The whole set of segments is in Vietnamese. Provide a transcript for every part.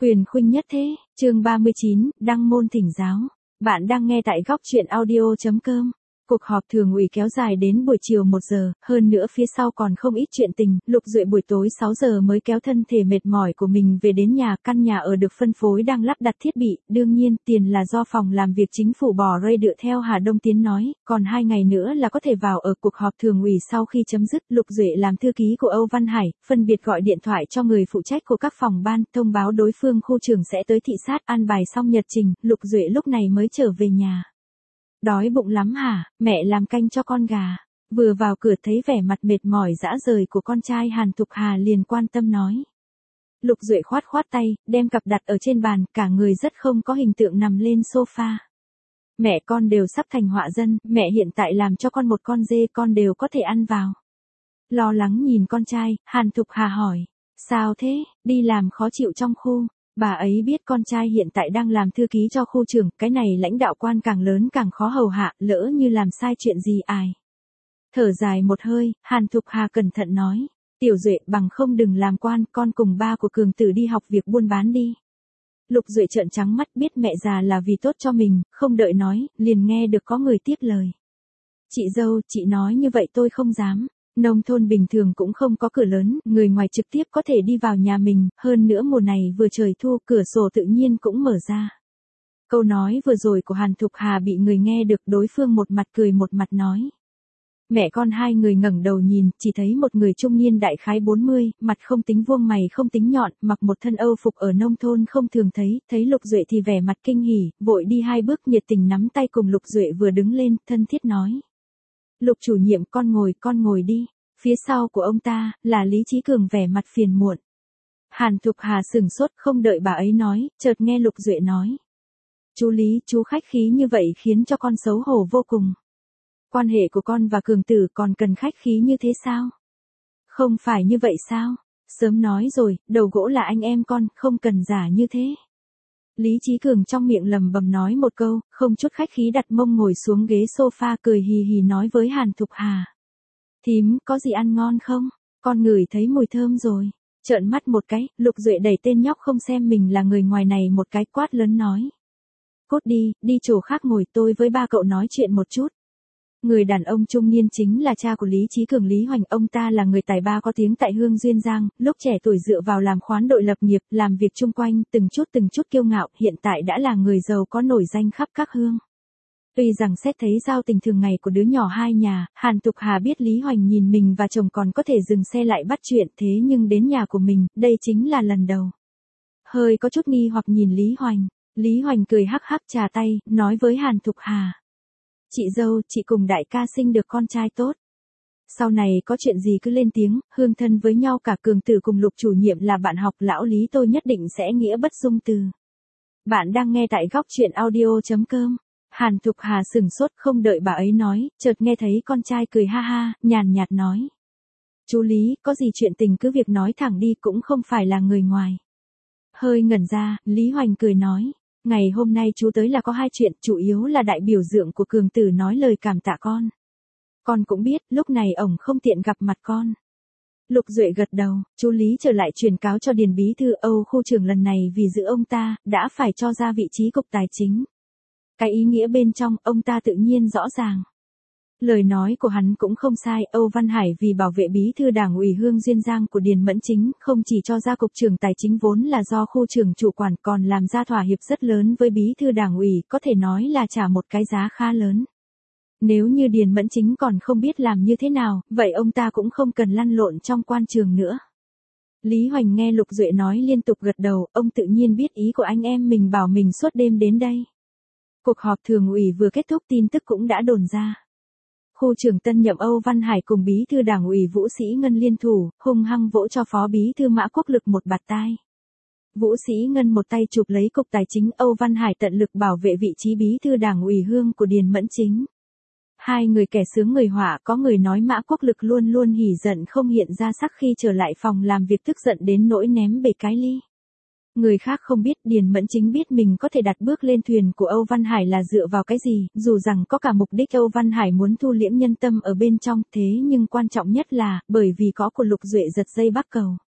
Quyền khuynh nhất thế, chương 39, đăng môn thỉnh giáo. Bạn đang nghe tại góc truyện audio.com. Cuộc họp thường ủy kéo dài đến buổi chiều 1 giờ, hơn nữa phía sau còn không ít chuyện tình. Lục Duệ buổi tối 6 giờ mới kéo thân thể mệt mỏi của mình về đến nhà. Căn nhà ở được phân phối đang lắp đặt thiết bị, đương nhiên tiền là do phòng làm việc chính phủ bỏ ra dựa theo Hà Đông Tiến nói, còn 2 ngày nữa là có thể vào ở. Cuộc họp thường ủy sau khi chấm dứt, Lục Duệ làm thư ký của Âu Văn Hải, phân biệt gọi điện thoại cho người phụ trách của các phòng ban, thông báo đối phương khu trưởng sẽ tới thị sát. An bài xong nhật trình, Lục Duệ lúc này mới trở về nhà. Đói bụng lắm hả, mẹ làm canh cho con gà. Vừa vào cửa thấy vẻ mặt mệt mỏi rã rời của con trai Hàn Thục Hà liền quan tâm nói. Lục Duệ khoát khoát tay, đem cặp đặt ở trên bàn, cả người rất không có hình tượng nằm lên sofa. Mẹ con đều sắp thành họa dân, mẹ hiện tại làm cho con một con dê con đều có thể ăn vào. Lo lắng nhìn con trai, Hàn Thục Hà hỏi. Sao thế, đi làm khó chịu trong khu. Bà ấy biết con trai hiện tại đang làm thư ký cho khu trưởng, cái này lãnh đạo quan càng lớn càng khó hầu hạ, lỡ như làm sai chuyện gì ai. Thở dài một hơi, Hàn Thục Hà cẩn thận nói, Tiểu Duệ bằng không đừng làm quan, con cùng ba của Cường Tử đi học việc buôn bán đi. Lục Duệ trợn trắng mắt biết mẹ già là vì tốt cho mình, không đợi nói, liền nghe được có người tiếp lời. Chị dâu, chị nói như vậy tôi không dám. Nông thôn bình thường cũng không có cửa lớn, người ngoài trực tiếp có thể đi vào nhà mình, hơn nữa mùa này vừa trời thu, cửa sổ tự nhiên cũng mở ra. Câu nói vừa rồi của Hàn Thục Hà bị người nghe được, đối phương một mặt cười một mặt nói. Mẹ con hai người ngẩng đầu nhìn, chỉ thấy một người trung niên đại khái 40, mặt không tính vuông mày không tính nhọn, mặc một thân Âu phục ở nông thôn không thường thấy Lục Duệ thì vẻ mặt kinh hỉ, vội đi 2 bước nhiệt tình nắm tay cùng Lục Duệ vừa đứng lên, thân thiết nói. Lục chủ nhiệm con ngồi đi. Phía sau của ông ta, là Lý Chí Cường vẻ mặt phiền muộn. Hàn Thục Hà sửng sốt không đợi bà ấy nói, chợt nghe Lục Duệ nói. Chú Lý, chú khách khí như vậy khiến cho con xấu hổ vô cùng. Quan hệ của con và Cường Tử còn cần khách khí như thế sao? Không phải như vậy sao? Sớm nói rồi, đầu gỗ là anh em con, không cần giả như thế. Lý Chí Cường trong miệng lầm bầm nói một câu, không chút khách khí đặt mông ngồi xuống ghế sofa cười hì hì nói với Hàn Thục Hà. Thím, có gì ăn ngon không? Con ngửi thấy mùi thơm rồi. Trợn mắt một cái, Lục Duệ đẩy tên nhóc không xem mình là người ngoài này một cái quát lớn nói. Cút đi chỗ khác ngồi, tôi với ba cậu nói chuyện một chút. Người đàn ông trung niên chính là cha của Lý Chí Cường, Lý Hoành, ông ta là người tài ba có tiếng tại Hương Duyên Giang, lúc trẻ tuổi dựa vào làm khoán đội lập nghiệp, làm việc chung quanh, từng chút kiêu ngạo, hiện tại đã là người giàu có nổi danh khắp các hương. Tuy rằng xét thấy giao tình thường ngày của đứa nhỏ hai nhà, Hàn Thục Hà biết Lý Hoành nhìn mình và chồng còn có thể dừng xe lại bắt chuyện, thế nhưng đến nhà của mình, đây chính là lần đầu. Hơi có chút nghi hoặc nhìn Lý Hoành cười hắc hắc trà tay, nói với Hàn Thục Hà. Chị dâu, chị cùng đại ca sinh được con trai tốt. Sau này có chuyện gì cứ lên tiếng, hương thân với nhau cả. Cường Tử cùng Lục chủ nhiệm là bạn học, lão Lý tôi nhất định sẽ nghĩa bất dung từ. Bạn đang nghe tại góc truyện audio.com. Hàn Thục Hà sửng sốt không đợi bà ấy nói, chợt nghe thấy con trai cười ha ha, nhàn nhạt nói. Chú Lý, có gì chuyện tình cứ việc nói thẳng đi, cũng không phải là người ngoài. Hơi ngẩn ra, Lý Hoành cười nói. Ngày hôm nay chú tới là có 2 chuyện, chủ yếu là đại biểu dượng của Cường Tử nói lời cảm tạ con. Con cũng biết, lúc này ổng không tiện gặp mặt con. Lục Duệ gật đầu, chú Lý trở lại truyền cáo cho Điền bí thư Âu khu trưởng lần này vì giữ ông ta, đã phải cho ra vị trí cục tài chính. Cái ý nghĩa bên trong, ông ta tự nhiên rõ ràng. Lời nói của hắn cũng không sai, Âu Văn Hải vì bảo vệ bí thư đảng ủy Hương Duyên Giang của Điền Mẫn Chính, không chỉ cho ra cục trưởng tài chính vốn là do khu trưởng chủ quản, còn làm ra thỏa hiệp rất lớn với bí thư đảng ủy, có thể nói là trả một cái giá khá lớn. Nếu như Điền Mẫn Chính còn không biết làm như thế nào, vậy ông ta cũng không cần lăn lộn trong quan trường nữa. Lý Hoành nghe Lục Duệ nói liên tục gật đầu, ông tự nhiên biết ý của anh em mình bảo mình suốt đêm đến đây. Cuộc họp thường ủy vừa kết thúc, tin tức cũng đã đồn ra. Khu trưởng tân nhậm Âu Văn Hải cùng bí thư đảng ủy Vũ Sĩ Ngân liên thủ, hung hăng vỗ cho phó bí thư Mã Quốc Lực một bạt tai. Vũ Sĩ Ngân một tay chụp lấy cục tài chính, Âu Văn Hải tận lực bảo vệ vị trí bí thư đảng ủy Hương của Điền Mẫn Chính. Hai người kẻ sướng người họa, có người nói Mã Quốc Lực luôn luôn hỉ giận không hiện ra sắc khi trở lại phòng làm việc, tức giận đến nỗi ném bể cái ly. Người khác không biết, Điền Mẫn Chính biết mình có thể đặt bước lên thuyền của Âu Văn Hải là dựa vào cái gì, dù rằng có cả mục đích Âu Văn Hải muốn thu liễm nhân tâm ở bên trong, thế nhưng quan trọng nhất là, bởi vì có của Lục Duệ giật dây bắc cầu.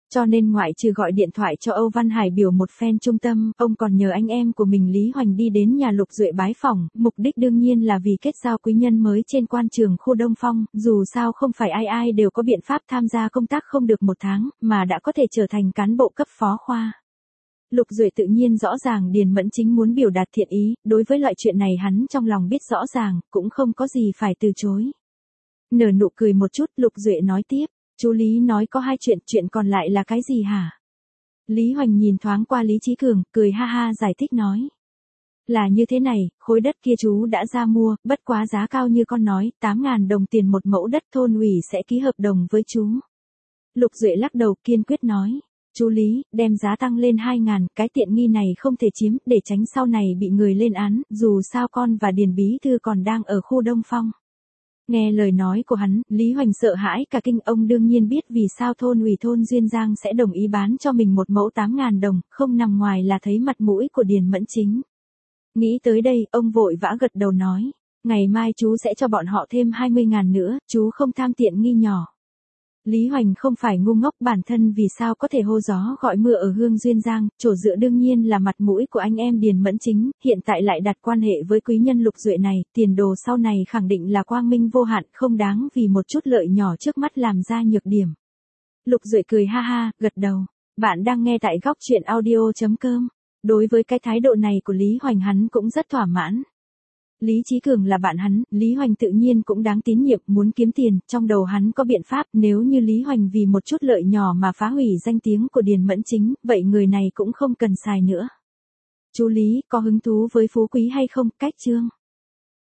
Cho nên ngoại trừ gọi điện thoại cho Âu Văn Hải biểu một phen trung tâm, ông còn nhờ anh em của mình Lý Hoành đi đến nhà Lục Duệ bái phỏng, mục đích đương nhiên là vì kết giao quý nhân mới trên quan trường khu Đông Phong, dù sao không phải ai ai đều có biện pháp tham gia công tác không được 1 tháng, mà đã có thể trở thành cán bộ cấp phó khoa. Lục Duệ tự nhiên rõ ràng Điền Mẫn Chính muốn biểu đạt thiện ý, đối với loại chuyện này hắn trong lòng biết rõ ràng, cũng không có gì phải từ chối. Nở nụ cười một chút, Lục Duệ nói tiếp, chú Lý nói có 2 chuyện, chuyện còn lại là cái gì hả? Lý Hoành nhìn thoáng qua Lý Chí Cường, cười ha ha giải thích nói. Là như thế này, khối đất kia chú đã ra mua, bất quá giá cao như con nói, 8.000 đồng tiền một mẫu đất, thôn ủy sẽ ký hợp đồng với chú. Lục Duệ lắc đầu kiên quyết nói. Chú Lý, đem giá tăng lên 2.000, cái tiện nghi này không thể chiếm, để tránh sau này bị người lên án, dù sao con và Điền bí thư còn đang ở khu Đông Phong. Nghe lời nói của hắn, Lý Hoành sợ hãi cả kinh, ông đương nhiên biết vì sao thôn ủy thôn Duyên Giang sẽ đồng ý bán cho mình một mẫu 8.000 đồng, không nằm ngoài là thấy mặt mũi của Điền Mẫn Chính. Nghĩ tới đây, ông vội vã gật đầu nói, ngày mai chú sẽ cho bọn họ thêm 20.000 nữa, chú không tham tiện nghi nhỏ. Lý Hoành không phải ngu ngốc, bản thân vì sao có thể hô gió gọi mưa ở Hương Duyên Giang, chỗ dựa đương nhiên là mặt mũi của anh em Điền Mẫn Chính, hiện tại lại đặt quan hệ với quý nhân Lục Duệ này, tiền đồ sau này khẳng định là quang minh vô hạn, không đáng vì một chút lợi nhỏ trước mắt làm ra nhược điểm. Lục Duệ cười ha ha, gật đầu. Bạn đang nghe tại góc truyện audio.com. Đối với cái thái độ này của Lý Hoành hắn cũng rất thỏa mãn. Lý Chí Cường là bạn hắn, Lý Hoành tự nhiên cũng đáng tín nhiệm, muốn kiếm tiền, trong đầu hắn có biện pháp, nếu như Lý Hoành vì một chút lợi nhỏ mà phá hủy danh tiếng của Điền Mẫn Chính, vậy người này cũng không cần xài nữa. Chú Lý, có hứng thú với phú quý hay không, cách chương.